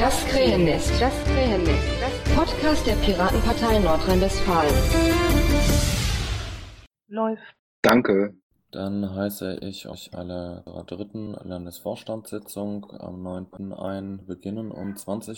Das Krähennest. Podcast der Piratenpartei Nordrhein-Westfalen. Läuft. Danke. Dann heiße ich euch alle zur dritten Landesvorstandssitzung am 9. ein, beginnen um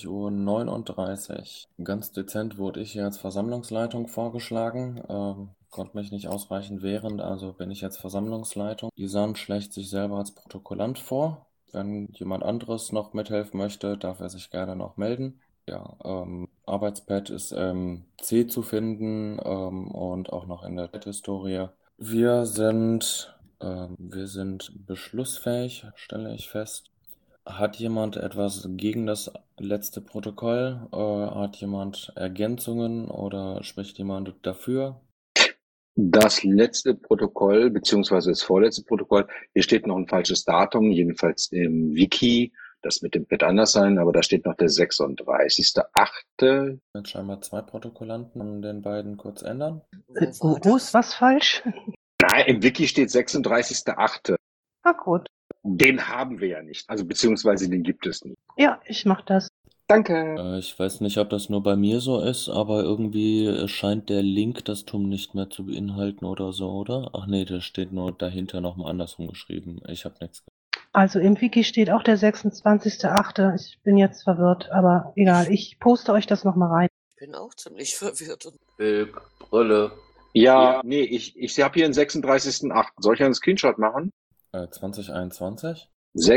20:39 Uhr. Ganz dezent wurde ich hier als Versammlungsleitung vorgeschlagen, konnte mich nicht ausreichend wehren, also bin ich jetzt Versammlungsleitung. Isan schlägt sich selber als Protokollant vor. Wenn jemand anderes noch mithelfen möchte, darf er sich gerne noch melden. Ja, Arbeitspad ist C zu finden und auch noch in der Chat-Historie. Wir sind beschlussfähig, stelle ich fest. Hat jemand etwas gegen das letzte Protokoll? Hat jemand Ergänzungen oder spricht jemand dafür? Das letzte Protokoll, beziehungsweise das vorletzte Protokoll, hier steht noch ein falsches Datum, jedenfalls im Wiki. Das mit dem wird anders sein, aber da steht noch der 36.8. Jetzt scheinbar zwei Protokollanten an den beiden kurz ändern. Wo ist was falsch? Nein, im Wiki steht 36.8. Na gut. Den haben wir ja nicht, also beziehungsweise den gibt es nicht. Ja, ich mach das. Danke. Ich weiß nicht, ob das nur bei mir so ist, aber irgendwie scheint der Link das TUM nicht mehr zu beinhalten oder so, oder? Ach nee, da steht nur dahinter nochmal andersrum geschrieben. Ich habe nichts. Also im Wiki steht auch der 26.8. Ich bin jetzt verwirrt, aber egal. Ich poste euch das nochmal rein. Ich bin auch ziemlich verwirrt. Brille. Ja, nee, ich habe hier einen 36.8. Soll ich einen Screenshot machen? 2021?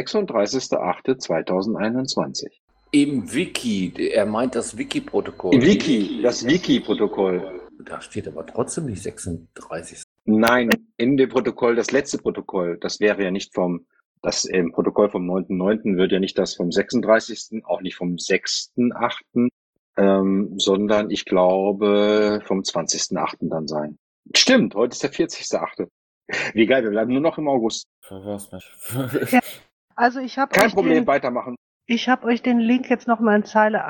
36.8.2021. Im Wiki, er meint das Wiki-Protokoll. Im Wiki, das Wiki-Protokoll. Da steht aber trotzdem nicht 36. Nein, in dem Protokoll, das letzte Protokoll, das wäre ja nicht das im Protokoll vom 9.9. wird ja nicht das vom 36., auch nicht vom 6.8., sondern ich glaube vom 20.8. dann sein. Stimmt, heute ist der 40.8. Wie geil, wir bleiben nur noch im August. Verwirr's mich. Ja, also ich habe Kein Problem, weitermachen. Ich habe euch den Link jetzt nochmal in Zeile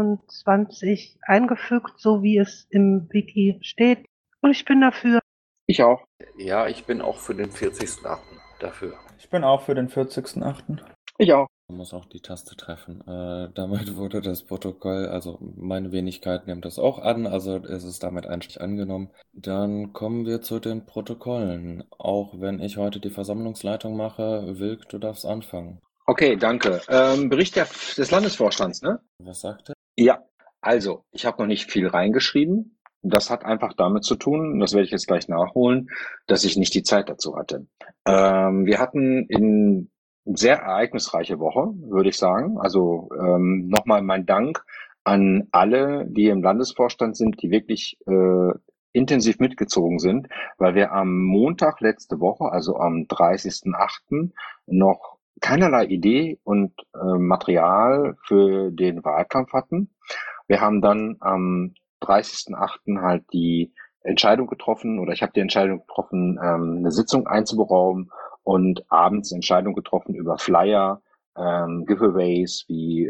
21 eingefügt, so wie es im Wiki steht. Und ich bin dafür. Ich auch. Ja, ich bin auch für den 40.8. dafür. Ich bin auch für den 40.8. Ich auch. Man muss auch die Taste treffen. Damit wurde das Protokoll, also meine Wenigkeit nimmt das auch an, also es ist damit eigentlich angenommen. Dann kommen wir zu den Protokollen. Auch wenn ich heute die Versammlungsleitung mache, Wilk, du darfst anfangen. Okay, danke. Bericht des Landesvorstands, ne? Was sagt er? Ja, also ich habe noch nicht viel reingeschrieben. Das hat einfach damit zu tun, und das werde ich jetzt gleich nachholen, dass ich nicht die Zeit dazu hatte. Wir hatten eine sehr ereignisreiche Woche, würde ich sagen. Also nochmal mein Dank an alle, die im Landesvorstand sind, die wirklich intensiv mitgezogen sind, weil wir am Montag letzte Woche, also am 30.8., noch keinerlei Idee und Material für den Wahlkampf hatten. Wir haben dann am 30.8. halt die Entscheidung getroffen, oder ich habe die Entscheidung getroffen, eine Sitzung einzuberaumen und abends Entscheidung getroffen über Flyer, Giveaways wie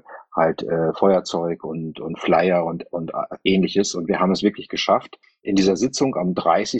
Feuerzeug und Flyer und ähnliches. Und wir haben es wirklich geschafft, in dieser Sitzung am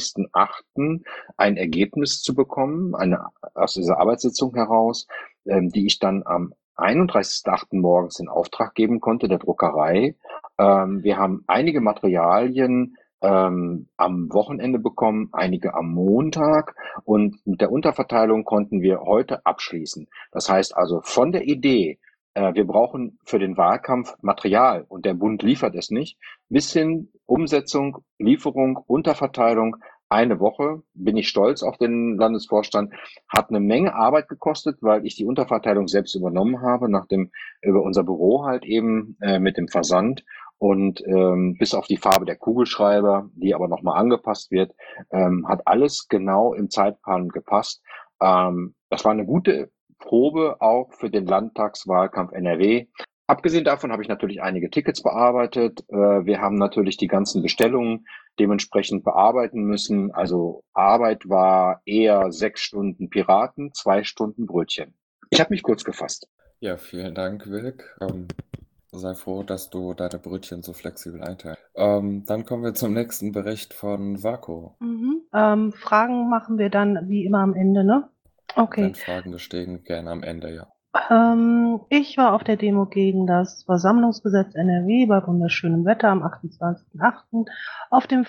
30.8. ein Ergebnis zu bekommen, aus dieser Arbeitssitzung heraus, die ich dann am 31.8. morgens in Auftrag geben konnte, der Druckerei. Wir haben einige Materialien am Wochenende bekommen, einige am Montag, und mit der Unterverteilung konnten wir heute abschließen. Das heißt also von der Idee, wir brauchen für den Wahlkampf Material und der Bund liefert es nicht, bis hin Umsetzung, Lieferung, Unterverteilung, eine Woche. Bin ich stolz auf den Landesvorstand. Hat eine Menge Arbeit gekostet, weil ich die Unterverteilung selbst übernommen habe, über unser Büro halt eben mit dem Versand. Und bis auf die Farbe der Kugelschreiber, die aber nochmal angepasst wird, hat alles genau im Zeitplan gepasst. Das war eine gute Probe auch für den Landtagswahlkampf NRW. Abgesehen davon habe ich natürlich einige Tickets bearbeitet. Wir haben natürlich die ganzen Bestellungen dementsprechend bearbeiten müssen. Also Arbeit war eher 6 Stunden Piraten, 2 Stunden Brötchen. Ich habe mich kurz gefasst. Ja, vielen Dank, Wilk. Sei froh, dass du deine Brötchen so flexibel einteilst. Dann kommen wir zum nächsten Bericht von Vako. Fragen machen wir dann wie immer am Ende, ne? Okay. Wenn Fragen bestehen, gerne am Ende, ja. Ich war auf der Demo gegen das Versammlungsgesetz NRW bei wunderschönem Wetter am 28.08. auf dem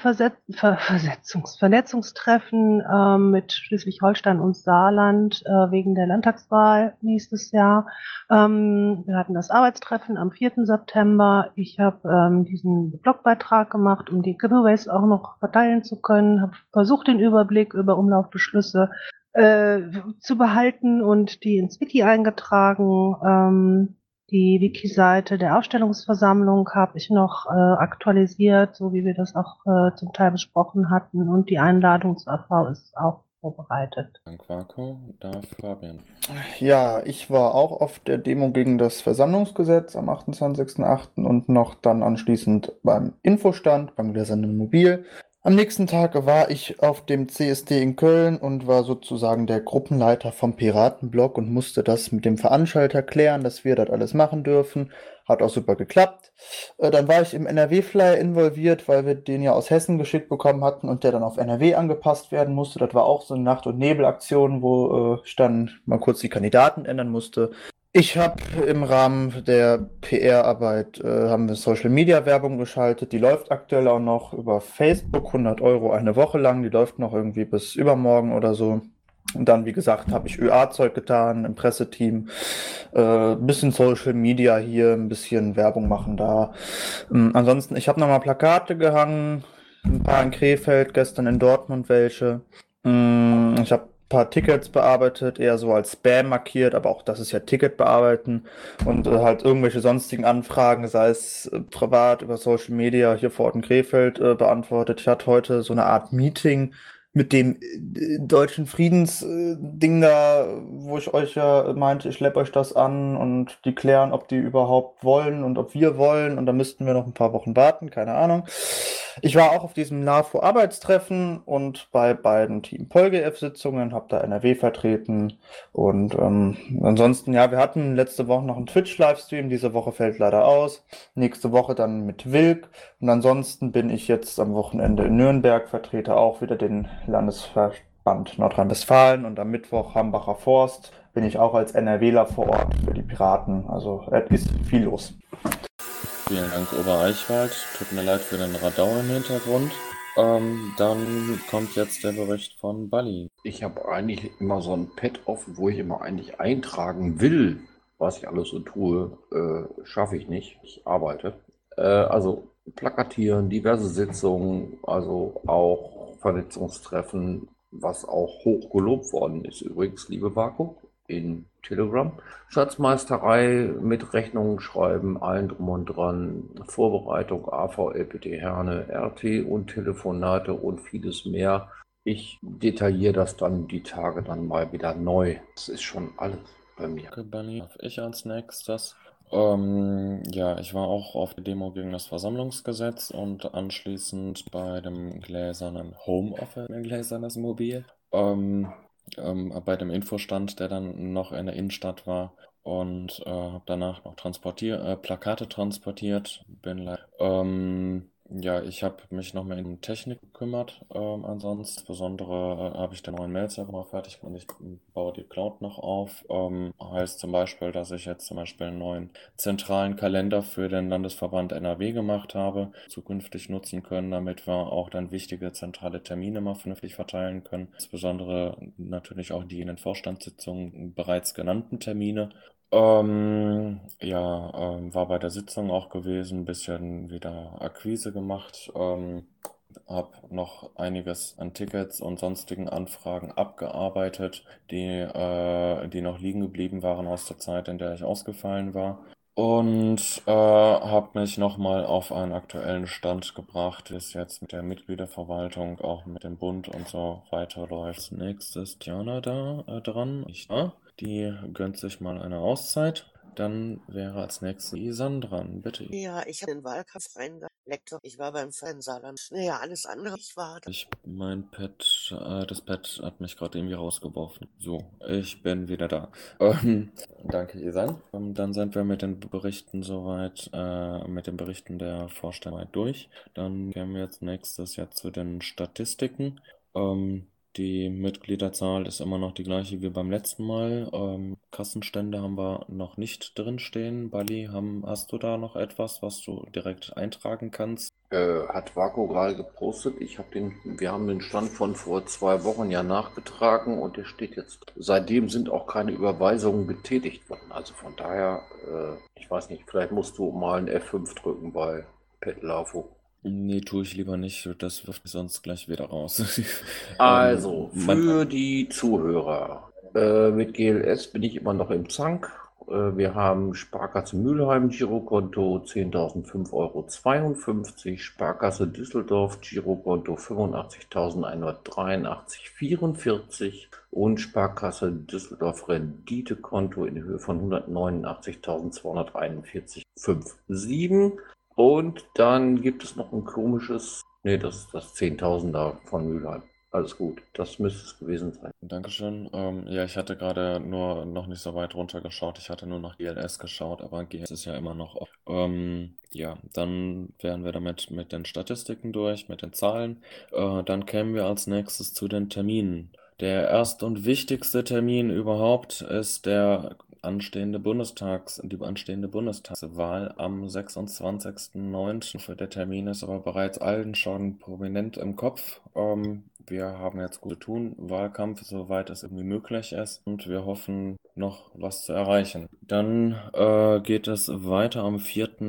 Vernetzungstreffen mit Schleswig-Holstein und Saarland wegen der Landtagswahl nächstes Jahr. Wir hatten das Arbeitstreffen am 4. September. Ich habe diesen Blogbeitrag gemacht, um die Giveaways auch noch verteilen zu können, habe versucht, den Überblick über Umlaufbeschlüsse zu behalten und die ins Wiki eingetragen. Die Wiki-Seite der Aufstellungsversammlung habe ich noch aktualisiert, so wie wir das auch zum Teil besprochen hatten. Und die Einladung zur AV ist auch vorbereitet. Dank Marco, darf Fabian. Ja, ich war auch auf der Demo gegen das Versammlungsgesetz am 28.08. und noch dann anschließend beim Infostand, beim Gläsernen Mobil. Am nächsten Tag war ich auf dem CSD in Köln und war sozusagen der Gruppenleiter vom Piratenblog und musste das mit dem Veranstalter klären, dass wir das alles machen dürfen. Hat auch super geklappt. Dann war ich im NRW-Flyer involviert, weil wir den ja aus Hessen geschickt bekommen hatten und der dann auf NRW angepasst werden musste. Das war auch so eine Nacht- und Nebelaktion, wo ich dann mal kurz die Kandidaten ändern musste. Ich habe im Rahmen der PR-Arbeit haben wir Social-Media-Werbung geschaltet. Die läuft aktuell auch noch über Facebook, 100 € eine Woche lang. Die läuft noch irgendwie bis übermorgen oder so. Und dann, wie gesagt, habe ich ÖA-Zeug getan im Presseteam. Bisschen Social Media hier, ein bisschen Werbung machen da. Ansonsten, ich habe nochmal Plakate gehangen, ein paar in Krefeld, gestern in Dortmund welche. Ich habe ein paar Tickets bearbeitet, eher so als Spam markiert, aber auch das ist ja Ticket bearbeiten und halt irgendwelche sonstigen Anfragen, sei es privat über Social Media hier vor Ort in Krefeld beantwortet. Ich hatte heute so eine Art Meeting mit dem deutschen Friedensding da, wo ich euch ja meinte, ich schleppe euch das an und die klären, ob die überhaupt wollen und ob wir wollen und da müssten wir noch ein paar Wochen warten, keine Ahnung. Ich war auch auf diesem LAFO-Arbeitstreffen und bei beiden Team PolGF-Sitzungen, habe da NRW vertreten und ansonsten, ja, wir hatten letzte Woche noch einen Twitch-Livestream, diese Woche fällt leider aus, nächste Woche dann mit Wilk und ansonsten bin ich jetzt am Wochenende in Nürnberg, vertrete auch wieder den Landesverband Nordrhein-Westfalen und am Mittwoch Hambacher Forst bin ich auch als NRWler vor Ort für die Piraten, also es ist viel los. Vielen Dank, Obereichwald. Tut mir leid für den Radau im Hintergrund. Dann kommt jetzt der Bericht von Bali. Ich habe eigentlich immer so ein Pad offen, wo ich immer eigentlich eintragen will, was ich alles so tue. Schaffe ich nicht. Ich arbeite. Also plakatieren, diverse Sitzungen, also auch Vernetzungstreffen, was auch hoch gelobt worden ist. Übrigens, liebe Vaku, in Telegram. Schatzmeisterei mit Rechnungen schreiben, allen drum und dran, Vorbereitung, AV, LPT, Herne, RT und Telefonate und vieles mehr. Ich detailliere das dann die Tage dann mal wieder neu. Das ist schon alles bei mir. Danke, Bali. Darf ich als nächstes? Ja, ich war auch auf der Demo gegen das Versammlungsgesetz und anschließend bei dem gläsernen Homeoffice, ein gläsernes Mobil. Bei dem Infostand, der dann noch in der Innenstadt war und habe danach noch Plakate transportiert. Ja, ich habe mich noch mehr um Technik gekümmert. Ansonsten, insbesondere habe ich den neuen Mail-Server mal fertig und ich baue die Cloud noch auf. Heißt zum Beispiel, dass ich jetzt zum Beispiel einen neuen zentralen Kalender für den Landesverband NRW gemacht habe, zukünftig nutzen können, damit wir auch dann wichtige zentrale Termine mal vernünftig verteilen können. Insbesondere natürlich auch die in den Vorstandssitzungen bereits genannten Termine. War bei der Sitzung auch gewesen, ein bisschen wieder Akquise gemacht, habe noch einiges an Tickets und sonstigen Anfragen abgearbeitet, die noch liegen geblieben waren aus der Zeit, in der ich ausgefallen war. Und habe mich nochmal auf einen aktuellen Stand gebracht, wie es jetzt mit der Mitgliederverwaltung, auch mit dem Bund und so weiterläuft. Als nächstes ist Jana dran. Ich da. Die gönnt sich mal eine Auszeit. Dann wäre als nächstes Isan dran. Bitte. Ja, ich habe den Wahlkampf Lektor. Ich war beim Saarland. Naja, alles andere. Ich war da. Das Pad hat mich gerade irgendwie rausgeworfen. So, ich bin wieder da. Danke, Isan. Dann sind wir mit den Berichten soweit, mit den Berichten der Vorstellung durch. Dann gehen wir jetzt nächstes zu den Statistiken. Die Mitgliederzahl ist immer noch die gleiche wie beim letzten Mal. Kassenstände haben wir noch nicht drinstehen. Bali, hast du da noch etwas, was du direkt eintragen kannst? Hat Vaco gerade gepostet. Wir haben den Stand von vor 2 Wochen ja nachgetragen und der steht jetzt. Seitdem sind auch keine Überweisungen getätigt worden. Also von daher, ich weiß nicht, vielleicht musst du mal ein F5 drücken bei Petlafo. Nee, tue ich lieber nicht. Das wirft mich sonst gleich wieder raus. Also, für die Zuhörer, mit GLS bin ich immer noch im Zank. Wir haben Sparkasse Mülheim Girokonto 10.005,52 €, Sparkasse Düsseldorf Girokonto 85.183,44 € und Sparkasse Düsseldorf Renditekonto in Höhe von 189.241,57. Und dann gibt es noch ein komisches, das ist das 10.000er von Mülheim. Alles gut, das müsste es gewesen sein. Dankeschön. Ja, ich hatte gerade nur noch nicht so weit runtergeschaut. Ich hatte nur nach GLS geschaut, aber GLS ist ja immer noch offen. Ja, dann wären wir damit mit den Statistiken durch, mit den Zahlen. Dann kämen wir als nächstes zu den Terminen. Der erste und wichtigste Termin überhaupt ist die anstehende Bundestagswahl am 26.09. Der Termin ist aber bereits allen schon prominent im Kopf. Wir haben jetzt gut zu tun, Wahlkampf, soweit es irgendwie möglich ist, und wir hoffen, noch was zu erreichen. Dann geht es weiter am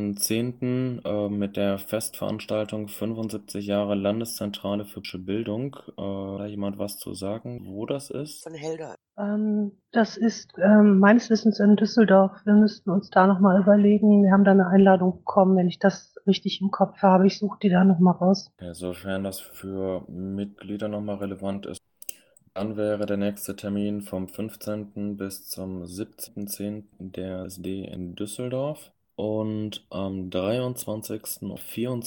4.10. Mit der Festveranstaltung 75 Jahre Landeszentrale für Bildung. Da jemand was zu sagen, wo das ist? Von Helda. Das ist meines Wissens in Düsseldorf. Wir müssten uns da nochmal überlegen. Wir haben da eine Einladung bekommen, wenn ich das richtig im Kopf habe. Ich suche die da nochmal raus. Okay, sofern das für Mitglieder nochmal relevant ist. Dann wäre der nächste Termin vom 15. bis zum 17.10. der SD in Düsseldorf. Und am 23. und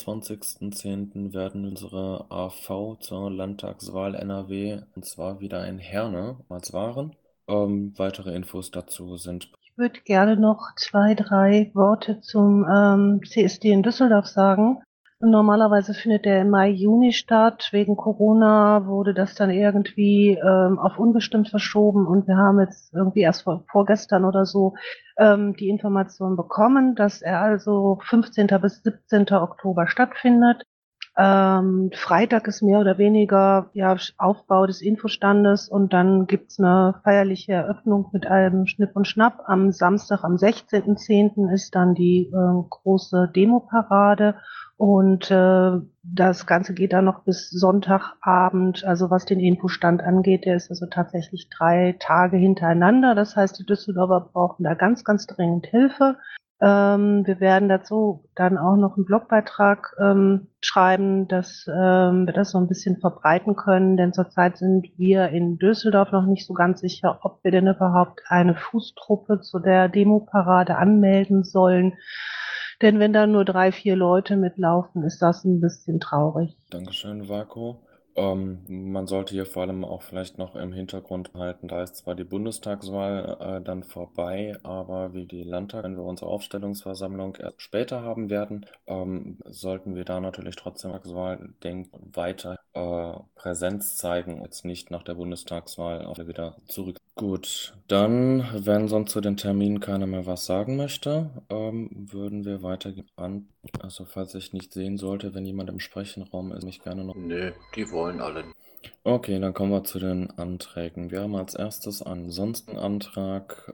24.10. werden unsere AV zur Landtagswahl NRW, und zwar wieder in Herne, als waren. Weitere Infos dazu sind. Ich würde gerne noch 2, 3 Worte zum CSD in Düsseldorf sagen. Normalerweise findet der im Mai, Juni statt. Wegen Corona wurde das dann irgendwie auf unbestimmt verschoben und wir haben jetzt irgendwie erst vorgestern oder so die Information bekommen, dass er also 15. bis 17. Oktober stattfindet. Freitag ist mehr oder weniger Aufbau des Infostandes und dann gibt's eine feierliche Eröffnung mit einem Schnipp und Schnapp. Am Samstag, am 16.10. ist dann die große Demoparade und das Ganze geht dann noch bis Sonntagabend, also was den Infostand angeht, der ist also tatsächlich 3 Tage hintereinander. Das heißt, die Düsseldorfer brauchen da ganz, ganz dringend Hilfe. Wir werden dazu dann auch noch einen Blogbeitrag schreiben, dass wir das so ein bisschen verbreiten können, denn zurzeit sind wir in Düsseldorf noch nicht so ganz sicher, ob wir denn überhaupt eine Fußtruppe zu der Demoparade anmelden sollen. Denn wenn da nur 3, 4 Leute mitlaufen, ist das ein bisschen traurig. Dankeschön, Vaco. Man sollte hier vor allem auch vielleicht noch im Hintergrund halten, da ist zwar die Bundestagswahl dann vorbei, aber wie die Landtag, wenn wir unsere Aufstellungsversammlung erst später haben werden, sollten wir da natürlich trotzdem weiter Präsenz zeigen, jetzt nicht nach der Bundestagswahl auch wieder zurück. Gut, dann, wenn sonst zu den Terminen keiner mehr was sagen möchte, würden wir weitergehen an. Also falls ich nicht sehen sollte, wenn jemand im Sprechenraum ist, mich gerne noch. Nö, die wollen alle. Okay, dann kommen wir zu den Anträgen. Wir haben als erstes ansonsten Antrag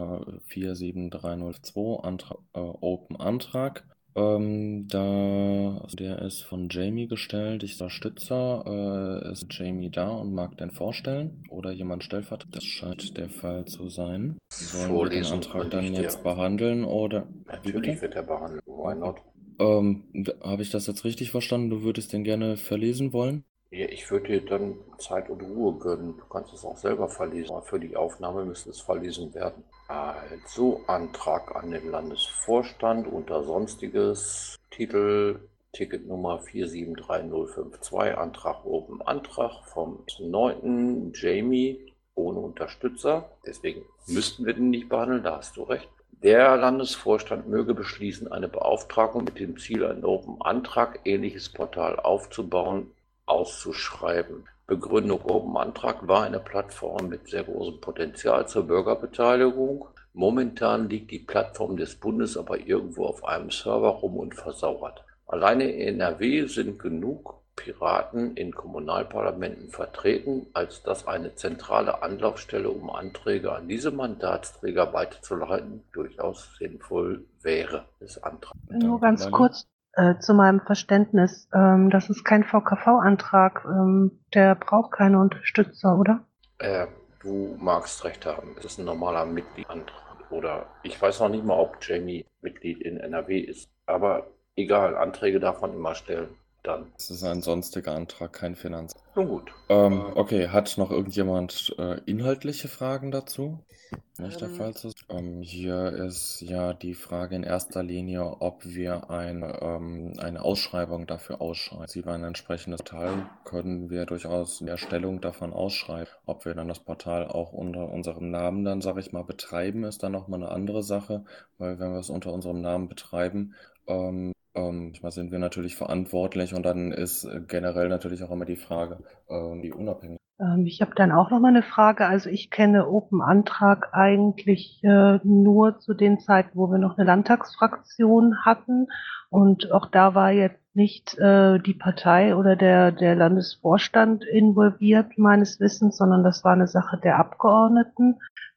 47302, Antrag Open Antrag. Der ist von Jamie gestellt. Ich unterstütze. Ist Jamie da und mag den vorstellen? Oder jemand stellvertretend? Das scheint der Fall zu sein. Sollen wir den Antrag dann jetzt behandeln oder? Natürlich wird er behandelt. Why not? Habe ich das jetzt richtig verstanden? Du würdest den gerne verlesen wollen? Ja, ich würde dir dann Zeit und Ruhe gönnen. Du kannst es auch selber verlesen, aber für die Aufnahme müsste es verlesen werden. Also Antrag an den Landesvorstand unter Sonstiges, Titel Ticketnummer 473052, Antrag Open Antrag vom 9. Jamie ohne Unterstützer. Deswegen müssten wir den nicht behandeln, da hast du recht. Der Landesvorstand möge beschließen, eine Beauftragung mit dem Ziel, einen Open Antrag ähnliches Portal aufzubauen, auszuschreiben. Begründung: Open Antrag war eine Plattform mit sehr großem Potenzial zur Bürgerbeteiligung. Momentan liegt die Plattform des Bundes aber irgendwo auf einem Server rum und versauert. Alleine in NRW sind genug Piraten in Kommunalparlamenten vertreten, als dass eine zentrale Anlaufstelle, um Anträge an diese Mandatsträger weiterzuleiten, durchaus sinnvoll wäre. Nur Danke, ganz Lali. kurz zu meinem Verständnis. Das ist kein VKV-Antrag. Der braucht keine Unterstützer, oder? Du magst recht haben, es ist ein normaler Mitgliedantrag. Oder ich weiß noch nicht mal, ob Jamie Mitglied in NRW ist. Aber egal, Anträge darf man immer stellen. Dann. Es ist ein sonstiger Antrag, kein Finanz. Nun gut. Okay, hat noch irgendjemand inhaltliche Fragen dazu? Nicht der Fall zu sein. Hier ist ja die Frage in erster Linie, ob wir eine Ausschreibung dafür ausschreiben. Sie ein entsprechendes Portal können wir durchaus in der Erstellung davon ausschreiben. Ob wir dann das Portal auch unter unserem Namen dann, sage ich mal, betreiben, ist dann nochmal eine andere Sache, weil wenn wir es unter unserem Namen betreiben, manchmal sind wir natürlich verantwortlich und dann ist generell natürlich auch immer die Frage, die unabhängig. Ich habe dann auch noch mal eine Frage. Also ich kenne Open Antrag eigentlich nur zu den Zeiten, wo wir noch eine Landtagsfraktion hatten. Und auch da war jetzt nicht die Partei oder der Landesvorstand involviert, meines Wissens, sondern das war eine Sache der Abgeordneten.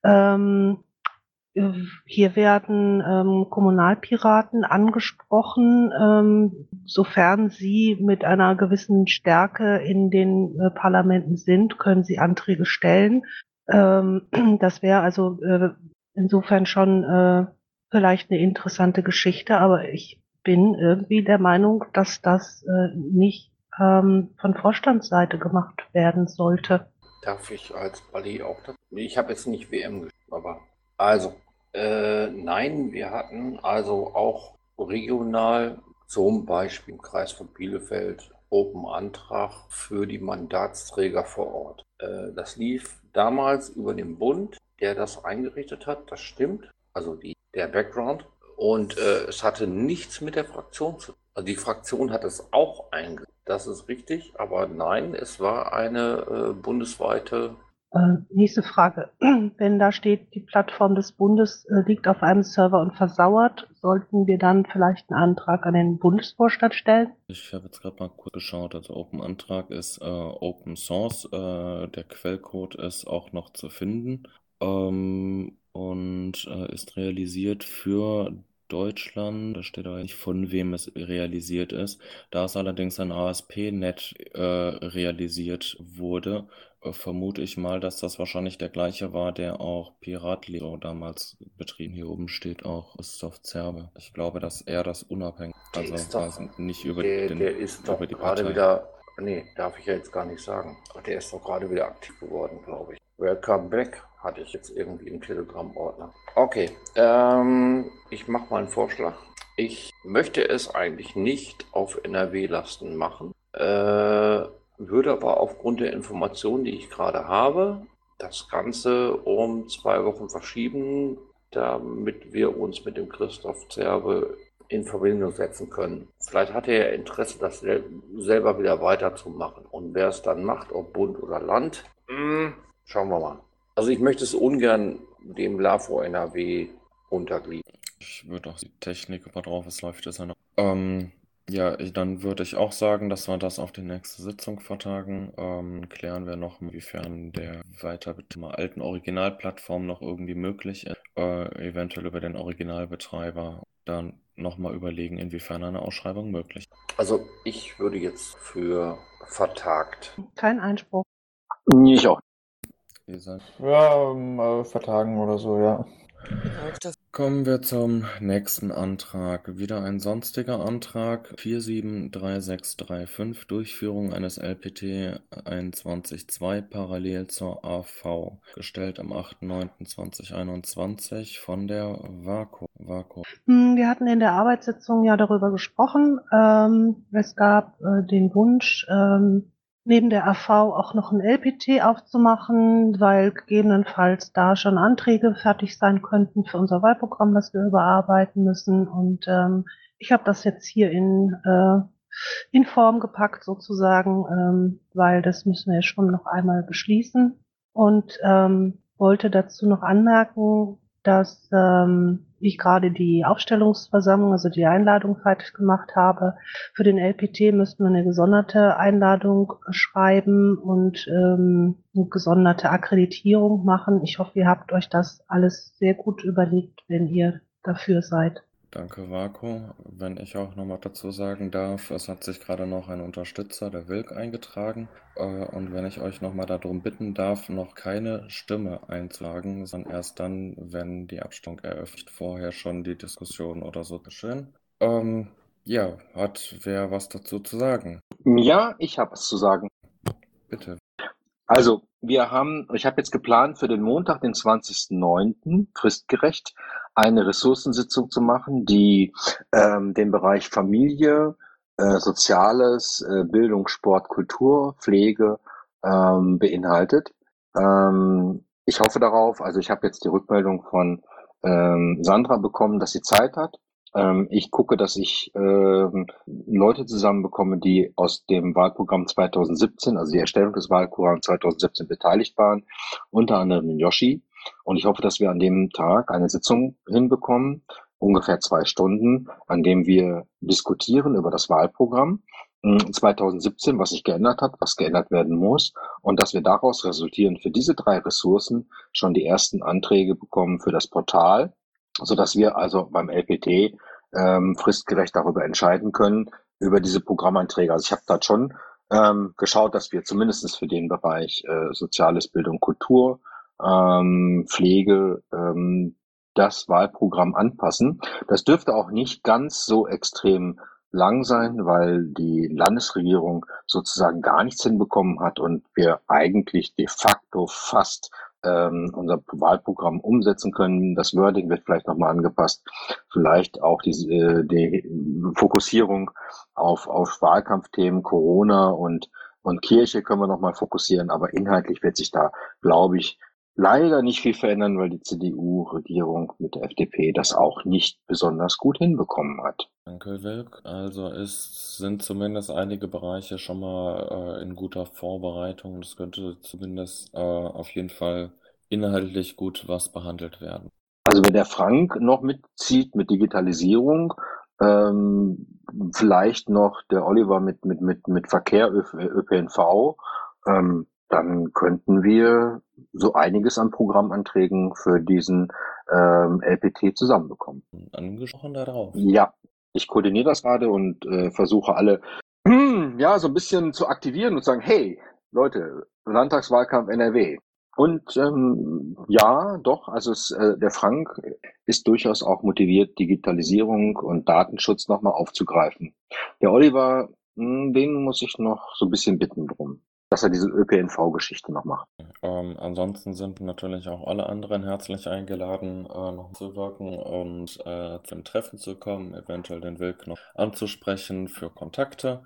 Hier werden Kommunalpiraten angesprochen, sofern sie mit einer gewissen Stärke in den Parlamenten sind, können sie Anträge stellen. Das wäre also insofern schon vielleicht eine interessante Geschichte, aber ich bin irgendwie der Meinung, dass das nicht von Vorstandsseite gemacht werden sollte. Darf ich als Balli auch das? Ich habe jetzt nicht WM gespielt, aber also. Nein, wir hatten also auch regional, zum Beispiel im Kreis von Bielefeld, Open Antrag für die Mandatsträger vor Ort. Das lief damals über den Bund, der das eingerichtet hat, das stimmt, also der Background. Und es hatte nichts mit der Fraktion zu tun. Also die Fraktion hat es auch eingerichtet, das ist richtig, aber nein, es war eine bundesweite. Nächste Frage. Wenn da steht, die Plattform des Bundes liegt auf einem Server und versauert, sollten wir dann vielleicht einen Antrag an den Bundesvorstand stellen? Ich habe jetzt gerade mal kurz geschaut, also Open Antrag ist Open Source, der Quellcode ist auch noch zu finden und ist realisiert für Deutschland. Da steht aber nicht, von wem es realisiert ist. Da es allerdings ein ASP.NET realisiert wurde, vermute ich mal, dass das wahrscheinlich der gleiche war, der auch Piratleo damals betrieben. Hier oben steht auch Softserve. Ich glaube, dass er das unabhängig, also nicht über der ist doch über die gerade Partei. wieder, nee, darf ich ja jetzt gar nicht sagen. Der ist doch gerade wieder aktiv geworden, glaube ich. Welcome back hatte ich jetzt irgendwie im Telegram-Ordner. Okay, ich mache mal einen Vorschlag. Ich möchte es eigentlich nicht auf NRW-Lasten machen, würde aber aufgrund der Informationen, die ich gerade habe, das Ganze um 2 Wochen verschieben, damit wir uns mit dem Christoph Zerbe in Verbindung setzen können. Vielleicht hat er Interesse, das selber wieder weiterzumachen. Und wer es dann macht, ob Bund oder Land, schauen wir mal. Also ich möchte es ungern dem LAFO NRW untergliedern. Ich würde auch die Technik, worauf es läuft, ist ja noch. Ja, dann würde ich auch sagen, dass wir das auf die nächste Sitzung vertagen. Klären wir noch, inwiefern der Weiterbetrieb der alten Originalplattform noch irgendwie möglich ist. Eventuell über den Originalbetreiber dann nochmal überlegen, inwiefern eine Ausschreibung möglich ist. Also ich würde jetzt für vertagt. Kein Einspruch. Ich auch. Ja, vertagen oder so, ja. Kommen wir zum nächsten Antrag. Wieder ein sonstiger Antrag. 473635. Durchführung eines LPT 21.2 parallel zur AV. Gestellt am 8.9.2021 von der VAKO. Wir hatten in der Arbeitssitzung ja darüber gesprochen. Es gab den Wunsch, neben der AV auch noch ein LPT aufzumachen, weil gegebenenfalls da schon Anträge fertig sein könnten für unser Wahlprogramm, das wir überarbeiten müssen. Und ich habe das jetzt hier in in Form gepackt sozusagen, weil das müssen wir schon noch einmal beschließen. Und wollte dazu noch anmerken, dass ich gerade die Aufstellungsversammlung, also die Einladung fertig gemacht habe. Für den LPT müssten wir eine gesonderte Einladung schreiben und eine gesonderte Akkreditierung machen. Ich hoffe, ihr habt euch das alles sehr gut überlegt, wenn ihr dafür seid. Danke, Marco. Wenn ich auch nochmal dazu sagen darf, es hat sich gerade noch ein Unterstützer, der Wilk, eingetragen. Und wenn ich euch nochmal darum bitten darf, noch keine Stimme einzutragen, sondern erst dann, wenn die Abstimmung eröffnet, vorher schon die Diskussion oder so. Schön. Ja, hat wer was dazu zu sagen? Ja, ich habe was zu sagen. Bitte. Also, ich habe jetzt geplant für den Montag, den 20.09., fristgerecht, eine Ressourcensitzung zu machen, die den Bereich Familie, Soziales, Bildung, Sport, Kultur, Pflege beinhaltet. Ich hoffe darauf, also ich habe jetzt die Rückmeldung von Sandra bekommen, dass sie Zeit hat. Ich gucke, dass ich Leute zusammenbekomme, die aus dem Wahlprogramm 2017, also die Erstellung des Wahlprogramms 2017 beteiligt waren, unter anderem Yoshi. Und ich hoffe, dass wir an dem Tag eine Sitzung hinbekommen, ungefähr 2 Stunden, an dem wir diskutieren über das Wahlprogramm 2017, was sich geändert hat, was geändert werden muss, und dass wir daraus resultieren für diese 3 Ressourcen schon die ersten Anträge bekommen für das Portal, sodass wir also beim LPT fristgerecht darüber entscheiden können, über diese Programmanträge. Also ich habe da schon geschaut, dass wir zumindest für den Bereich Soziales, Bildung, Kultur, Pflege das Wahlprogramm anpassen. Das dürfte auch nicht ganz so extrem lang sein, weil die Landesregierung sozusagen gar nichts hinbekommen hat und wir eigentlich de facto fast unser Wahlprogramm umsetzen können. Das Wording wird vielleicht nochmal angepasst. Vielleicht auch die Fokussierung auf Wahlkampfthemen, Corona und Kirche können wir nochmal fokussieren. Aber inhaltlich wird sich da, glaube ich, leider nicht viel verändern, weil die CDU-Regierung mit der FDP das auch nicht besonders gut hinbekommen hat. Danke, Wilk. Also sind zumindest einige Bereiche schon mal in guter Vorbereitung. Das könnte zumindest auf jeden Fall inhaltlich gut was behandelt werden. Also wenn der Frank noch mitzieht mit Digitalisierung, vielleicht noch der Oliver mit Verkehr, ÖPNV, dann könnten wir so einiges an Programmanträgen für diesen LPT zusammenbekommen. Angesprochen darauf. Ja, ich koordiniere das gerade und versuche alle ja so ein bisschen zu aktivieren und sagen, hey Leute, Landtagswahlkampf NRW. Und ja, doch, also der Frank ist durchaus auch motiviert, Digitalisierung und Datenschutz nochmal aufzugreifen. Der Oliver, den muss ich noch so ein bisschen bitten drum, dass er diese ÖPNV-Geschichte noch macht. Ansonsten sind natürlich auch alle anderen herzlich eingeladen, noch zu wirken und zum Treffen zu kommen, eventuell den Wilk noch anzusprechen für Kontakte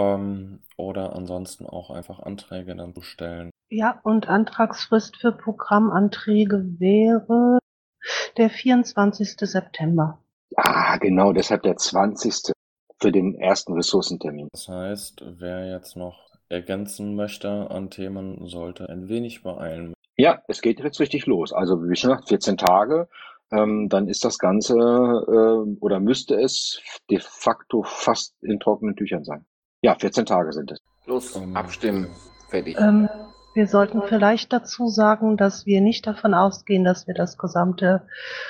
oder ansonsten auch einfach Anträge dann zu stellen. Ja, und Antragsfrist für Programmanträge wäre der 24. September. Ah, genau, deshalb der 20. für den ersten Ressourcentermin. Das heißt, wer jetzt noch ergänzen möchte an Themen, sollte ein wenig beeilen. Ja, es geht jetzt richtig los. Also wie schon gesagt, 14 Tage, dann ist das Ganze oder müsste es de facto fast in trockenen Tüchern sein. Ja, 14 Tage sind es. Los, abstimmen, fertig. Wir sollten vielleicht dazu sagen, dass wir nicht davon ausgehen, dass wir das gesamte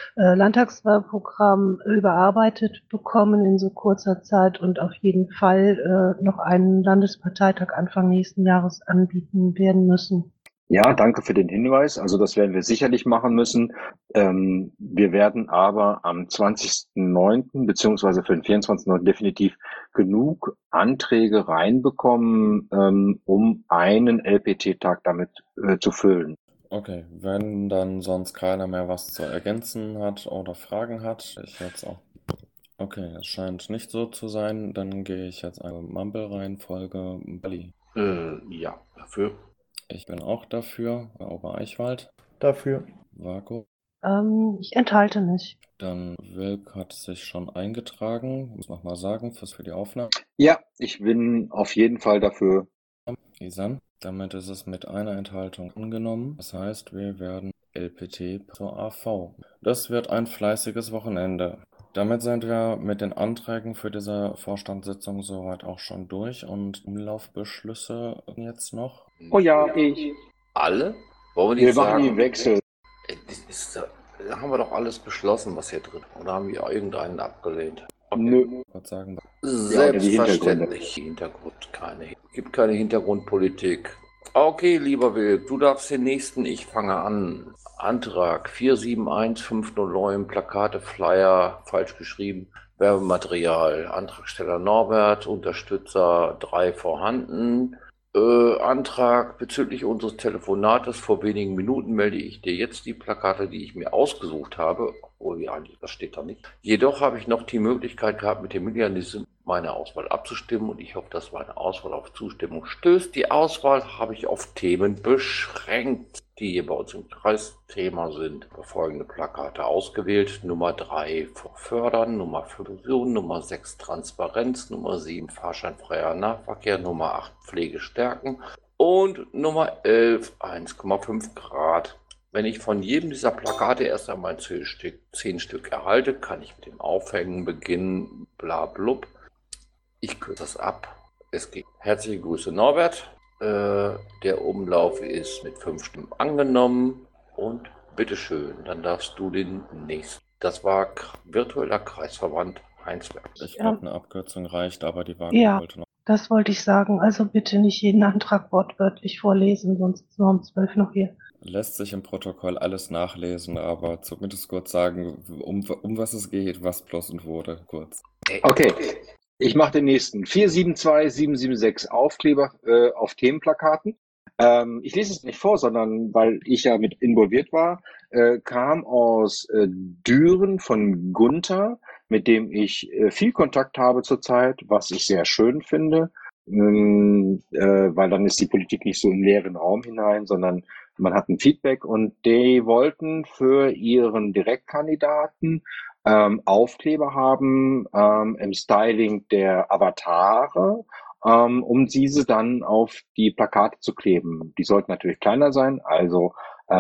Landtagswahlprogramm überarbeitet bekommen in so kurzer Zeit und auf jeden Fall noch einen Landesparteitag Anfang nächsten Jahres anbieten werden müssen. Ja, danke für den Hinweis. Also das werden wir sicherlich machen müssen. Wir werden aber am 20.09. beziehungsweise für den 24.09. definitiv genug Anträge reinbekommen, um einen LPT-Tag damit zu füllen. Okay, wenn dann sonst keiner mehr was zu ergänzen hat oder Fragen hat, ich jetzt auch. Okay, es scheint nicht so zu sein, dann gehe ich jetzt eine Mumble-Reihenfolge. Bali. Ja, dafür. Ich bin auch dafür. Ober Eichwald. Dafür. Vago. Ich enthalte mich. Dann Wilk hat sich schon eingetragen, muss nochmal sagen, für die Aufnahme. Ja, ich bin auf jeden Fall dafür. Isan, damit ist es mit einer Enthaltung angenommen. Das heißt, wir werden LPT zur AV. Das wird ein fleißiges Wochenende. Damit sind wir mit den Anträgen für diese Vorstandssitzung soweit auch schon durch und Umlaufbeschlüsse jetzt noch. Oh ja, ich. Alle? Wollen Wir machen die Wechsel. Da haben wir doch alles beschlossen, was hier drin ist. Oder haben wir irgendeinen abgelehnt? Nö. Ich würde sagen, Selbstverständlich. Gibt keine Hintergrundpolitik. Okay, lieber Wilk, du darfst den nächsten, ich fange an. Antrag 471509, Plakate, Flyer, falsch geschrieben, Werbematerial. Antragsteller Norbert, Unterstützer 3 vorhanden. Antrag bezüglich unseres Telefonates. Vor wenigen Minuten melde ich dir jetzt die Plakate, die ich mir ausgesucht habe. Obwohl, ja, das steht da nicht. Jedoch habe ich noch die Möglichkeit gehabt, mit dem Medianism meine Auswahl abzustimmen und ich hoffe, dass meine Auswahl auf Zustimmung stößt. Die Auswahl habe ich auf Themen beschränkt, die hier bei uns im Kreis Thema sind. Folgende Plakate ausgewählt: Nummer 3 Fördern, Nummer 5 Inklusion, Nummer 6 Transparenz, Nummer 7 fahrscheinfreier Nahverkehr, Nummer 8 Pflege stärken und Nummer 11 1,5 Grad. Wenn ich von jedem dieser Plakate erst einmal 10 Stück erhalte, kann ich mit dem Aufhängen beginnen, bla blub. Ich kürze das ab. Es geht. Herzliche Grüße, Norbert. Der Umlauf ist mit 5 Stimmen angenommen. Und bitteschön, dann darfst du den nächsten. Das war virtueller Kreisverband Heinsberg. Ich glaube, eine Abkürzung reicht, aber die Waage wollte noch. Das wollte ich sagen. Also bitte nicht jeden Antrag wortwörtlich vorlesen, sonst ist nur um 12 noch hier. Lässt sich im Protokoll alles nachlesen, aber zumindest kurz sagen, um was es geht, was bloß und wurde, kurz. Okay, ich mache den nächsten. 472776 Aufkleber auf Themenplakaten. Ich lese es nicht vor, sondern weil ich ja mit involviert war, kam aus Düren von Gunther, mit dem ich viel Kontakt habe zurzeit, was ich sehr schön finde, weil dann ist die Politik nicht so im leeren Raum hinein, sondern man hat ein Feedback und die wollten für ihren Direktkandidaten Aufkleber haben im Styling der Avatare, um diese dann auf die Plakate zu kleben. Die sollten natürlich kleiner sein, also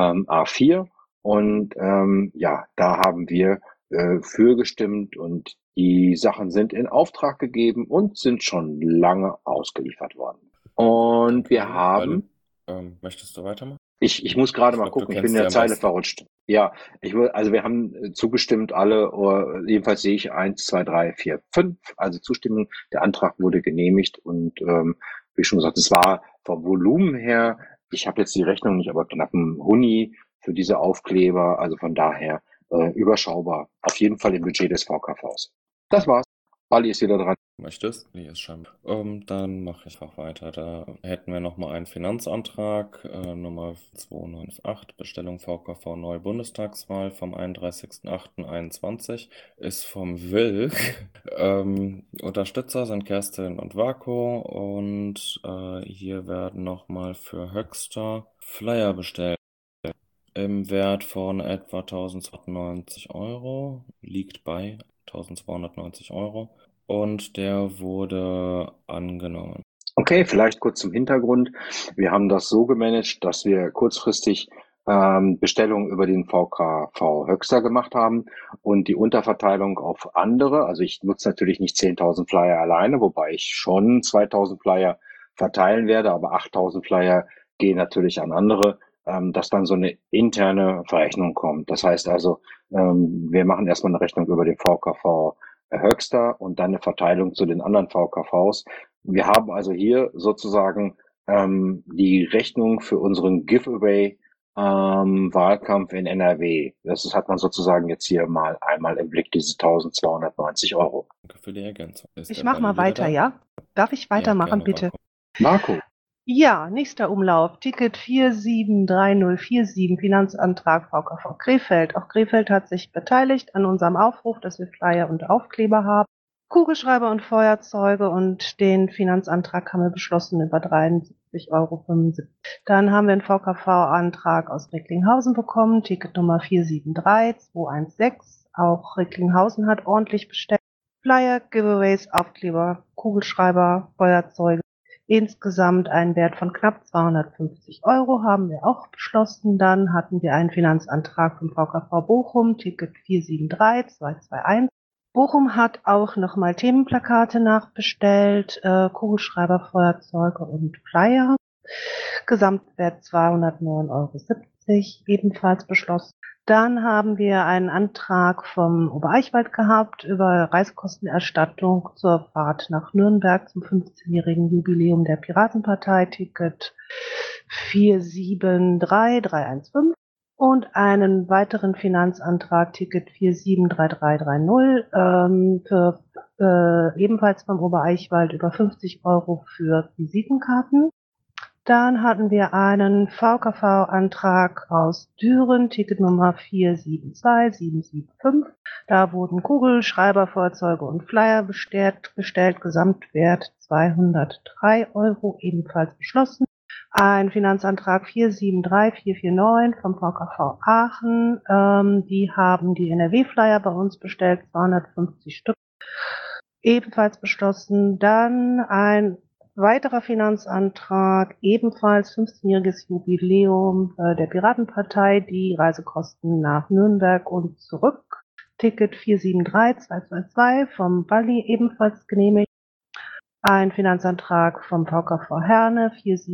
A4. Und ja, da haben wir für gestimmt und die Sachen sind in Auftrag gegeben und sind schon lange ausgeliefert worden. Und wir haben... möchtest du weitermachen? Ich muss gerade mal gucken, ich bin in der Zeile verrutscht. Ja, also wir haben zugestimmt alle, jedenfalls sehe ich 1, 2, 3, 4, 5, also Zustimmung, der Antrag wurde genehmigt und wie schon gesagt, es war vom Volumen her, ich habe jetzt die Rechnung nicht, aber knapp ein Huni für diese Aufkleber, also von daher überschaubar, auf jeden Fall im Budget des VKVs. Das war's. Ali ist wieder dran. Möchtest? Nee, ist schon. Dann mache ich auch weiter. Da hätten wir nochmal einen Finanzantrag, Nummer 298, Bestellung VKV Neue Bundestagswahl vom 31.08.21, ist vom Wilk. Unterstützer sind Kerstin und Vako und hier werden nochmal für Höxter Flyer bestellt. Im Wert von etwa 1290 Euro, liegt bei 1290 Euro und der wurde angenommen. Okay, vielleicht kurz zum Hintergrund. Wir haben das so gemanagt, dass wir kurzfristig Bestellungen über den VKV Höxter gemacht haben und die Unterverteilung auf andere. Also ich nutze natürlich nicht 10.000 Flyer alleine, wobei ich schon 2.000 Flyer verteilen werde, aber 8.000 Flyer gehen natürlich an andere, dass dann so eine interne Verrechnung kommt. Das heißt also, wir machen erstmal eine Rechnung über den VKV Höxter und dann eine Verteilung zu den anderen VKVs. Wir haben also hier sozusagen die Rechnung für unseren Giveaway Wahlkampf in NRW. Das hat man sozusagen jetzt hier mal einmal im Blick, diese 1290 Euro. Danke für die Ergänzung. Ich mache mal weiter, ja? Darf ich weitermachen, bitte? Marco. Ja, nächster Umlauf, Ticket 473047, Finanzantrag VKV Krefeld. Auch Krefeld hat sich beteiligt an unserem Aufruf, dass wir Flyer und Aufkleber haben. Kugelschreiber und Feuerzeuge und den Finanzantrag haben wir beschlossen über 54,75 €. Dann haben wir einen VKV-Antrag aus Recklinghausen bekommen, Ticketnummer 473216. Auch Recklinghausen hat ordentlich bestellt. Flyer, Giveaways, Aufkleber, Kugelschreiber, Feuerzeuge. Insgesamt einen Wert von knapp 250 € haben wir auch beschlossen. Dann hatten wir einen Finanzantrag vom VKV Bochum, Ticket 473221. Bochum hat auch nochmal Themenplakate nachbestellt, Kugelschreiber, Feuerzeuge und Flyer. Gesamtwert 209,70 € ebenfalls beschlossen. Dann haben wir einen Antrag vom Obereichwald gehabt über Reisekostenerstattung zur Fahrt nach Nürnberg zum 15-jährigen Jubiläum der Piratenpartei, Ticket 473315. Und einen weiteren Finanzantrag, Ticket 473330, für ebenfalls vom Obereichwald über 50 € für Visitenkarten. Dann hatten wir einen VKV-Antrag aus Düren, Ticketnummer 472775. Da wurden Kugelschreiber, Feuerzeuge und Flyer bestellt, Gesamtwert 203 € ebenfalls beschlossen. Ein Finanzantrag 473449 vom VKV Aachen. Die haben die NRW-Flyer bei uns bestellt, 250 Stück. Ebenfalls beschlossen. Dann ein weiterer Finanzantrag, ebenfalls 15-jähriges Jubiläum der Piratenpartei, die Reisekosten nach Nürnberg und zurück. Ticket 473222 vom Balli ebenfalls genehmigt. Ein Finanzantrag vom VKV Herne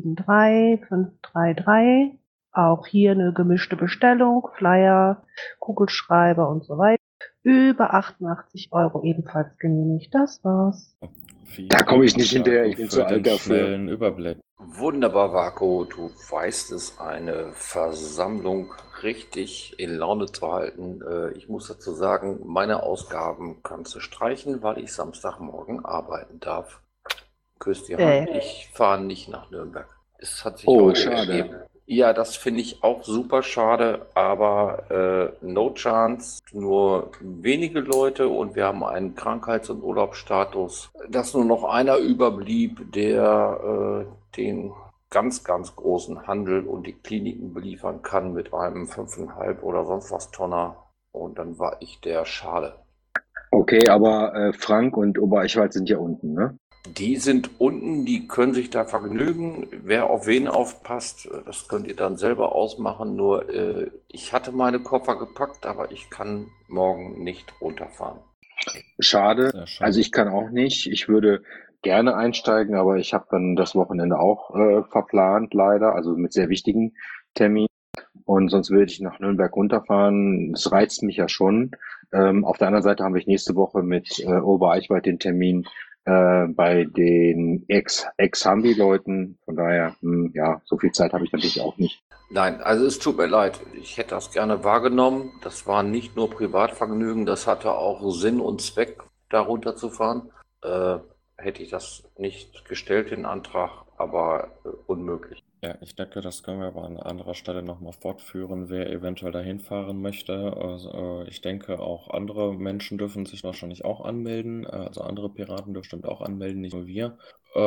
473533. Auch hier eine gemischte Bestellung, Flyer, Kugelschreiber und so weiter. Über 88 € ebenfalls genehmigt. Das war's. Da komme ich nicht hinterher, ich bin für zu alt den dafür. schnellen Überblick. Wunderbar, Vako. Du weißt es, eine Versammlung richtig in Laune zu halten. Ich muss dazu sagen, meine Ausgaben kannst du streichen, weil ich Samstagmorgen arbeiten darf. Küsst die Hand. Ich fahre nicht nach Nürnberg. Es hat sich heute schade. ergeben. Ja, das finde ich auch super schade, aber no chance, nur wenige Leute und wir haben einen Krankheits- und Urlaubsstatus, dass nur noch einer überblieb, der den ganz, ganz großen Handel und die Kliniken beliefern kann mit einem 5,5 oder sonst was Tonner und dann war ich der Schade. Okay, aber Frank und Obereichwald sind ja unten, ne? Die sind unten, die können sich da vergnügen. Wer auf wen aufpasst, das könnt ihr dann selber ausmachen. Nur ich hatte meine Koffer gepackt, aber ich kann morgen nicht runterfahren. Schade. Sehr schade. Also ich kann auch nicht. Ich würde gerne einsteigen, aber ich habe dann das Wochenende auch verplant, leider. Also mit sehr wichtigen Terminen. Und sonst würde ich nach Nürnberg runterfahren. Das reizt mich ja schon. Auf der anderen Seite haben wir nächste Woche mit Obereichwald den Termin bei den Ex-Hambi-Leuten. Von daher, ja, so viel Zeit habe ich natürlich auch nicht. Nein, also es tut mir leid. Ich hätte das gerne wahrgenommen. Das war nicht nur Privatvergnügen, das hatte auch Sinn und Zweck, da runterzufahren. Hätte ich das nicht gestellt, den Antrag, aber unmöglich. Ja, ich denke, das können wir aber an anderer Stelle nochmal fortführen, wer eventuell dahin fahren möchte. Also, ich denke, auch andere Menschen dürfen sich wahrscheinlich auch anmelden. Also andere Piraten dürfen bestimmt auch anmelden, nicht nur wir.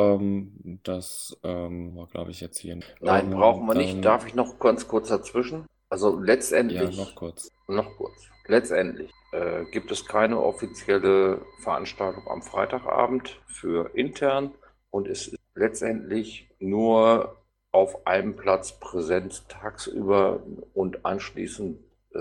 Das war, glaube ich, jetzt hier. Nein, brauchen wir dann, nicht. Darf ich noch ganz kurz dazwischen? Also letztendlich. Ja, noch kurz. Noch kurz. Letztendlich gibt es keine offizielle Veranstaltung am Freitagabend für intern und es ist letztendlich nur auf einem Platz präsent tagsüber und anschließend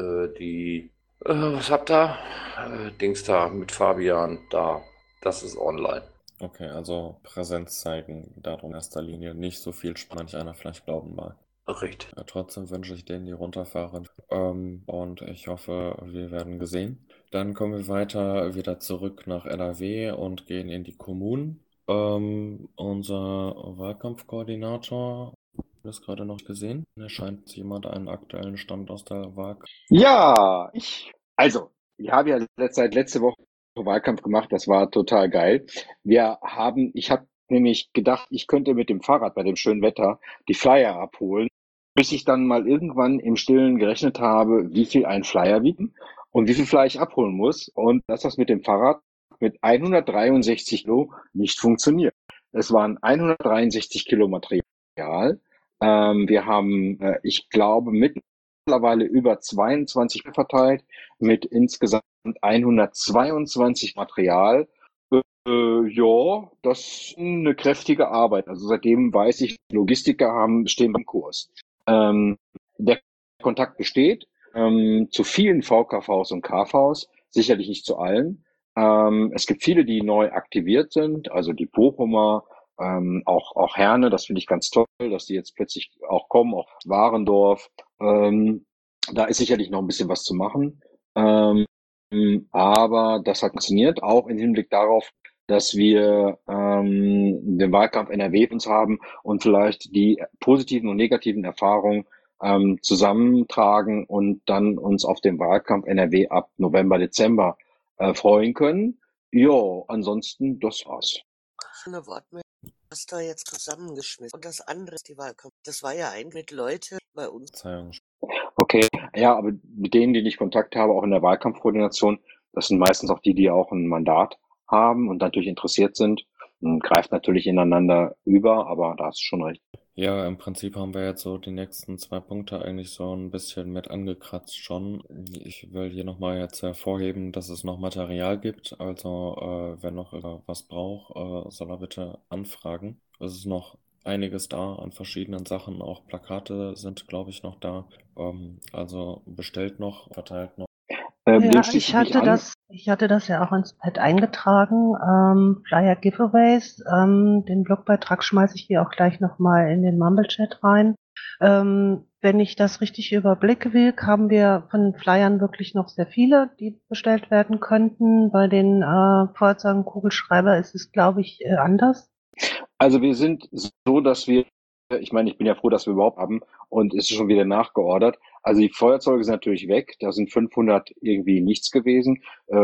was habt ihr? Dings da mit Fabian da. Das ist online. Okay, also Präsenz zeigen, darum in erster Linie nicht so viel manch einer vielleicht glauben mag. Richtig. Ja, trotzdem wünsche ich denen, die runterfahren. Und ich hoffe, wir werden gesehen. Dann kommen wir weiter wieder zurück nach NRW und gehen in die Kommunen. Unser Wahlkampfkoordinator, das gerade noch gesehen. Da scheint jemand einen aktuellen Stand aus der Wahlkampf. Ja, ich habe ja letzte Woche Wahlkampf gemacht, das war total geil. Ich habe nämlich gedacht, ich könnte mit dem Fahrrad bei dem schönen Wetter die Flyer abholen, bis ich dann mal irgendwann im Stillen gerechnet habe, wie viel ein Flyer wiegt und wie viel Flyer ich abholen muss und dass das mit dem Fahrrad mit 163 Kilo nicht funktioniert. Es waren 163 Kilo Material. Wir haben, ich glaube, mittlerweile über 22 verteilt mit insgesamt 122 Material. Ja, das ist eine kräftige Arbeit. Also seitdem weiß ich, Logistiker stehen beim Kurs. Der Kontakt besteht zu vielen VKVs und KVs, sicherlich nicht zu allen. Es gibt viele, die neu aktiviert sind, also die Bochumer, auch Herne, das finde ich ganz toll, dass die jetzt plötzlich auch kommen, auch Warendorf. Da ist sicherlich noch ein bisschen was zu machen. Aber das hat funktioniert, auch im Hinblick darauf, dass wir den Wahlkampf NRW uns haben und vielleicht die positiven und negativen Erfahrungen zusammentragen und dann uns auf den Wahlkampf NRW ab November, Dezember freuen können. Ja, ansonsten, das war's. Eine Wortmeldung. Was da jetzt zusammengeschmissen. Und das andere ist die Wahlkampf. Das war ja eigentlich mit Leute bei uns. Verzeihung. Okay, ja, aber mit denen, die ich Kontakt habe, auch in der Wahlkampfkoordination, das sind meistens auch die auch ein Mandat haben und natürlich interessiert sind, greift natürlich ineinander über, aber da hast du schon recht. Ja, im Prinzip haben wir jetzt so die nächsten 2 Punkte eigentlich so ein bisschen mit angekratzt schon. Ich will hier nochmal jetzt hervorheben, dass es noch Material gibt. Also wer noch was braucht, soll er bitte anfragen. Es ist noch einiges da an verschiedenen Sachen. Auch Plakate sind, glaube ich, noch da. Also bestellt noch, verteilt noch. Dem Ja, schließe ich ich mich hatte an. ich hatte das ja auch ins Pad eingetragen, Flyer Giveaways. Den Blogbeitrag schmeiße ich hier auch gleich nochmal in den Mumble-Chat rein. Wenn ich das richtig überblicke, haben wir von den Flyern wirklich noch sehr viele, die bestellt werden könnten. Bei den Feuerzeugen Kugelschreiber ist es, glaube ich, anders. Also wir sind so, dass wir, ich meine, ich bin ja froh, dass wir überhaupt haben und es ist schon wieder nachgeordert. Also die Feuerzeuge sind natürlich weg, da sind 500 irgendwie nichts gewesen.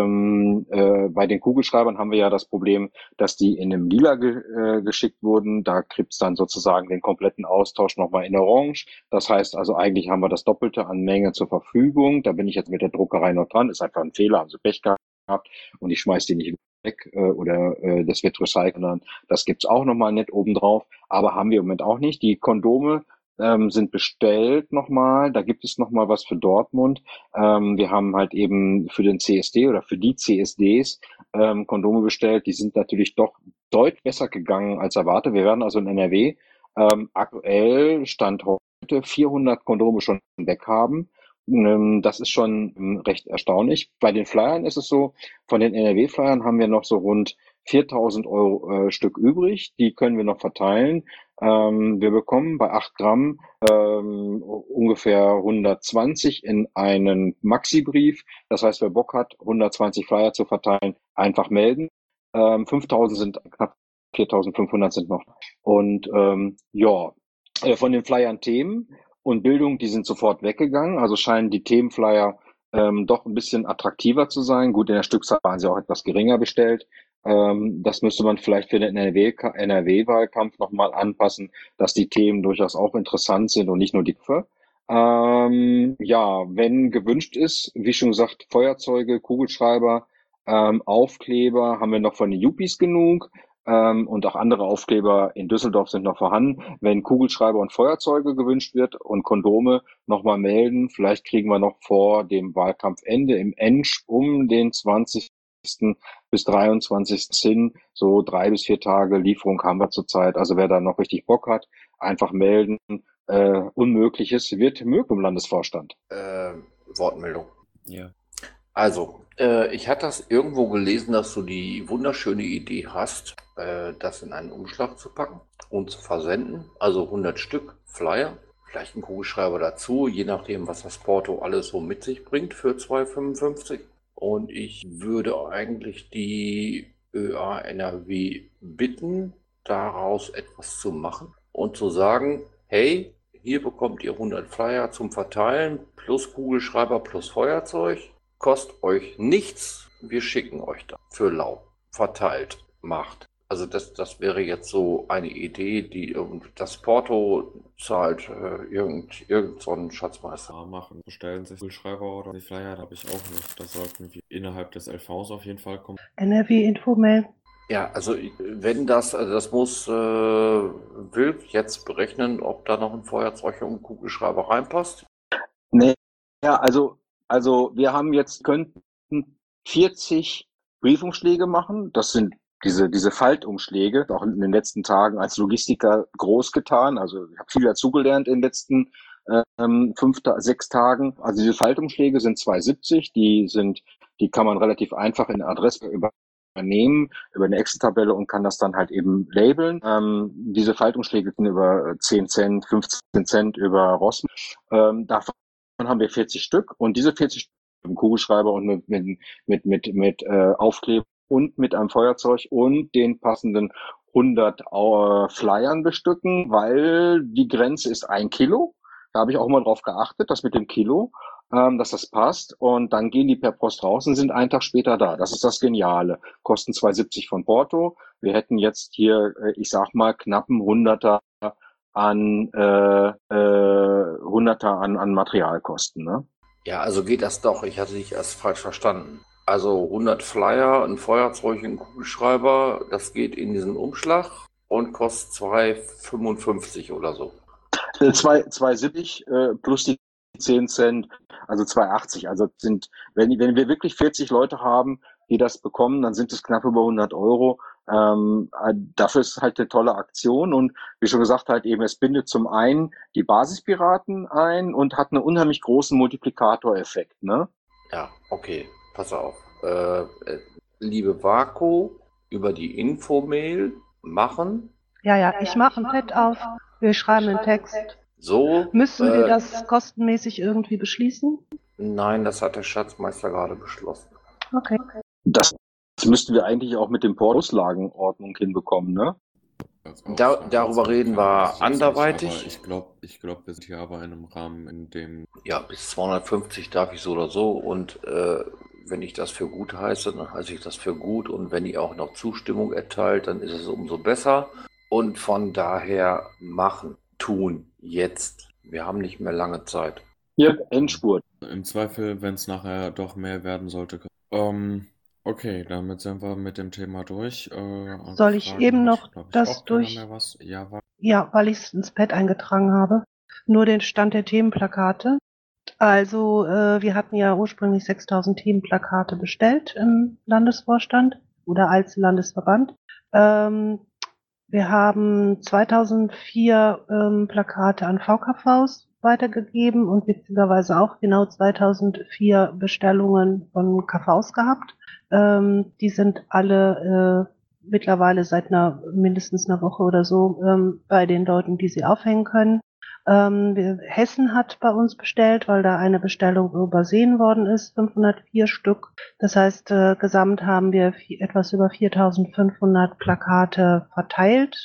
Bei den Kugelschreibern haben wir ja das Problem, dass die in einem Lila geschickt wurden. Da gibt's dann sozusagen den kompletten Austausch nochmal in Orange. Das heißt also, eigentlich haben wir das Doppelte an Menge zur Verfügung. Da bin ich jetzt mit der Druckerei noch dran. Ist einfach ein Fehler, haben sie Pech gehabt und ich schmeiß die nicht weg oder das wird recycelt, sondern das gibt's auch nochmal nett obendrauf, aber haben wir im Moment auch nicht. Die Kondome sind bestellt nochmal, da gibt es nochmal was für Dortmund. Wir haben halt eben für den CSD oder für die CSDs Kondome bestellt, die sind natürlich doch deutlich besser gegangen als erwartet. Wir werden also in NRW aktuell Stand heute 400 Kondome schon weg haben. Das ist schon recht erstaunlich. Bei den Flyern ist es so, von den NRW-Flyern haben wir noch so rund 4.000 Euro Stück übrig. Die können wir noch verteilen. Wir bekommen bei 8 Gramm ungefähr 120 in einen Maxi-Brief. Das heißt, wer Bock hat, 120 Flyer zu verteilen, einfach melden. 5.000 sind knapp 4.500 sind noch. Und ja, von den Flyern Themen und Bildung, die sind sofort weggegangen. Also scheinen die Themenflyer doch ein bisschen attraktiver zu sein. Gut, in der Stückzahl waren sie auch etwas geringer bestellt. Das müsste man vielleicht für den NRW-Wahlkampf nochmal anpassen, dass die Themen durchaus auch interessant sind und nicht nur die Köpfe. Ja, wenn gewünscht ist, wie schon gesagt, Feuerzeuge, Kugelschreiber, Aufkleber haben wir noch von den Yuppies genug. Und auch andere Aufkleber in Düsseldorf sind noch vorhanden. Wenn Kugelschreiber und Feuerzeuge gewünscht wird und Kondome, nochmal melden. Vielleicht kriegen wir noch vor dem Wahlkampfende im Ensch um den 20. bis 23. hin, so 3 bis 4 Tage Lieferung haben wir zurzeit. Also wer da noch richtig Bock hat, einfach melden. Unmögliches wird möglich im Landesvorstand. Wortmeldung. Ja. Also, ich hatte das irgendwo gelesen, dass du die wunderschöne Idee hast, das in einen Umschlag zu packen und zu versenden. Also 100 Stück Flyer, vielleicht ein Kugelschreiber dazu, je nachdem, was das Porto alles so mit sich bringt für 2,55. Und ich würde eigentlich die ÖA NRW bitten, daraus etwas zu machen und zu sagen, hey, hier bekommt ihr 100 Flyer zum Verteilen, plus Kugelschreiber, plus Feuerzeug. Kostet euch nichts, wir schicken euch da für lau. Verteilt, macht. Also das wäre jetzt so eine Idee, die das Porto zahlt irgend so ein Schatzmeister. Ja, machen. Bestellen sich Kugelschreiber oder die Flyer, habe ich auch nicht. Das sollten wir innerhalb des LVs auf jeden Fall kommen. NRW-Infomail. Ja, also wenn das, also das muss Wilk jetzt berechnen, ob da noch ein Feuerzeug und ein Kugelschreiber reinpasst. Nee, ja, also wir haben jetzt könnten 40 Briefumschläge machen. Das sind diese Faltumschläge, auch in den letzten Tagen als Logistiker groß getan. Also ich habe viel dazugelernt in den letzten 6 Tagen. Also diese Faltumschläge sind 270, die kann man relativ einfach in eine Adresse übernehmen über eine Excel-Tabelle und kann das dann halt eben labeln. Diese Faltumschläge sind über 10 Cent, 15 Cent über Rossmann. Davon haben wir 40 Stück und diese 40 Stück mit einem Kugelschreiber und mit Aufkleber und mit einem Feuerzeug und den passenden 100 Flyern bestücken, weil die Grenze ist 1 Kilo. Da habe ich auch mal drauf geachtet, dass mit dem Kilo, dass das passt. Und dann gehen die per Post raus und sind einen Tag später da. Das ist das Geniale. Kosten 2,70 von Porto. Wir hätten jetzt hier, ich sag mal, knappen Hunderter an Materialkosten, ne? Ja, also geht das doch. Ich hatte dich erst falsch verstanden. Also 100 Flyer, ein Feuerzeug, ein Kugelschreiber, das geht in diesen Umschlag und kostet 2,55 oder so. 2,70 plus die 10 Cent, also 2,80. Also wenn wir wirklich 40 Leute haben, die das bekommen, dann sind es knapp über 100 Euro. Dafür ist halt eine tolle Aktion und wie schon gesagt, halt eben, es bindet zum einen die Basispiraten ein und hat einen unheimlich großen Multiplikatoreffekt, ne? Ja, okay, pass auf. Liebe Vako, über die Infomail machen. Ja, ich mache ein Pad auf, wir schreiben einen Text. So. Müssen wir das kostenmäßig irgendwie beschließen? Nein, das hat der Schatzmeister gerade beschlossen. Okay. Das müssten wir eigentlich auch mit dem Auslagenordnung hinbekommen, ne? Darüber reden wir anderweitig. Ich glaube, wir sind hier aber in einem Rahmen, in dem... Ja, bis 250 darf ich so oder so und wenn ich das für gut heiße, dann heiße ich das für gut und wenn ihr auch noch Zustimmung erteilt, dann ist es umso besser und von daher machen, tun, jetzt. Wir haben nicht mehr lange Zeit. Ja, Endspurt. Im Zweifel, wenn es nachher doch mehr werden sollte. Okay, damit sind wir mit dem Thema durch. Soll ich Fragen eben hat, noch glaub ich, das auch keiner durch... mehr was? Ja, Ja, weil ich es ins Pad eingetragen habe. Nur den Stand der Themenplakate. Also wir hatten ja ursprünglich 6.000 Themenplakate bestellt im Landesvorstand oder als Landesverband. Wir haben 2.004 Plakate an VKVs weitergegeben und witzigerweise auch genau 2.004 Bestellungen von KVs gehabt. Die sind alle mittlerweile seit mindestens einer Woche oder so bei den Leuten, die sie aufhängen können. Hessen hat bei uns bestellt, weil da eine Bestellung übersehen worden ist, 504 Stück. Das heißt, gesamt haben wir etwas über 4.500 Plakate verteilt.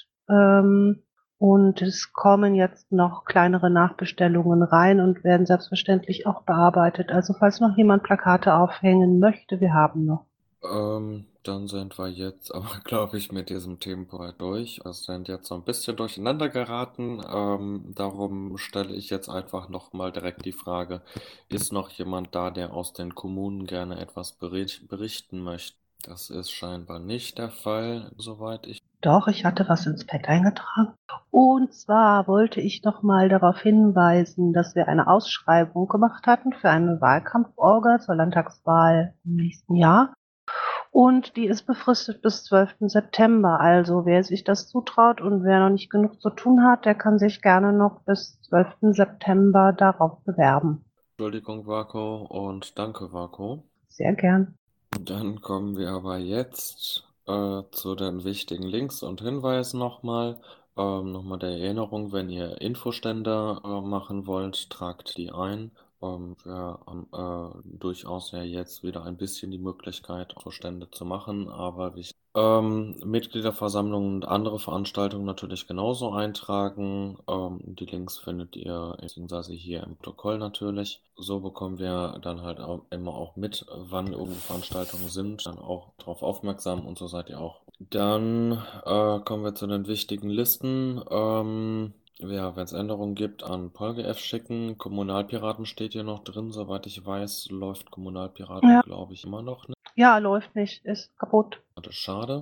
Und es kommen jetzt noch kleinere Nachbestellungen rein und werden selbstverständlich auch bearbeitet. Also falls noch jemand Plakate aufhängen möchte, wir haben noch. Dann sind wir jetzt aber, glaube ich, mit diesem Themenpunkt durch. Wir sind jetzt so ein bisschen durcheinander geraten. Darum stelle ich jetzt einfach nochmal direkt die Frage, ist noch jemand da, der aus den Kommunen gerne etwas berichten möchte? Das ist scheinbar nicht der Fall, soweit ich... Doch, ich hatte was ins Pad eingetragen. Und zwar wollte ich noch mal darauf hinweisen, dass wir eine Ausschreibung gemacht hatten für eine Wahlkampforga zur Landtagswahl im nächsten Jahr. Und die ist befristet bis 12. September. Also wer sich das zutraut und wer noch nicht genug zu tun hat, der kann sich gerne noch bis 12. September darauf bewerben. Entschuldigung, Vako, und danke, Vako. Sehr gern. Dann kommen wir aber jetzt zu den wichtigen Links und Hinweisen nochmal. Nochmal der Erinnerung, wenn ihr Infostände machen wollt, tragt die ein. Wir haben durchaus ja jetzt wieder ein bisschen die Möglichkeit, Infostände zu machen, aber Mitgliederversammlungen und andere Veranstaltungen natürlich genauso eintragen. Die Links findet ihr beziehungsweise hier im Protokoll natürlich. So bekommen wir dann halt auch immer auch mit, wann irgendwo Veranstaltungen sind, dann auch darauf aufmerksam und so seid ihr auch. Dann kommen wir zu den wichtigen Listen. Ja, wenn es Änderungen gibt, an PolGF schicken. Kommunalpiraten steht hier noch drin, soweit ich weiß, läuft Kommunalpiraten, Ja. glaube ich, immer noch nicht. Ja, läuft nicht, ist kaputt. Das ist schade.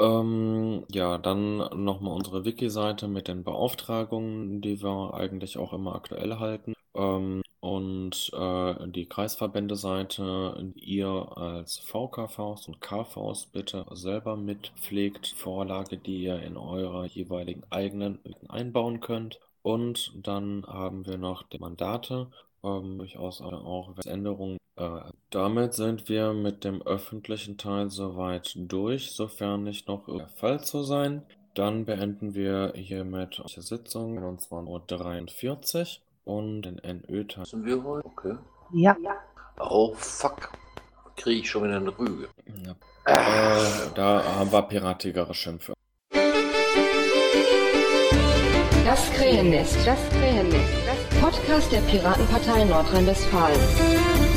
Ja, dann nochmal unsere Wiki-Seite mit den Beauftragungen, die wir eigentlich auch immer aktuell halten. Und die Kreisverbände-Seite, die ihr als VKVs und KVs bitte selber mitpflegt. Vorlage, die ihr in eure jeweiligen eigenen einbauen könnt. Und dann haben wir noch die Mandate, durchaus auch Änderungen. Damit sind wir mit dem öffentlichen Teil soweit durch, sofern nicht noch der Fall zu sein. Dann beenden wir hiermit die Sitzung 21:43 Uhr und den NÖ-Teil. Sind wir heute? Okay. Ja. Oh, fuck. Kriege ich schon wieder eine Rüge. Ja. Da haben wir piratigere Schimpfe. Das Krähennest. Das Podcast der Piratenpartei Nordrhein-Westfalen.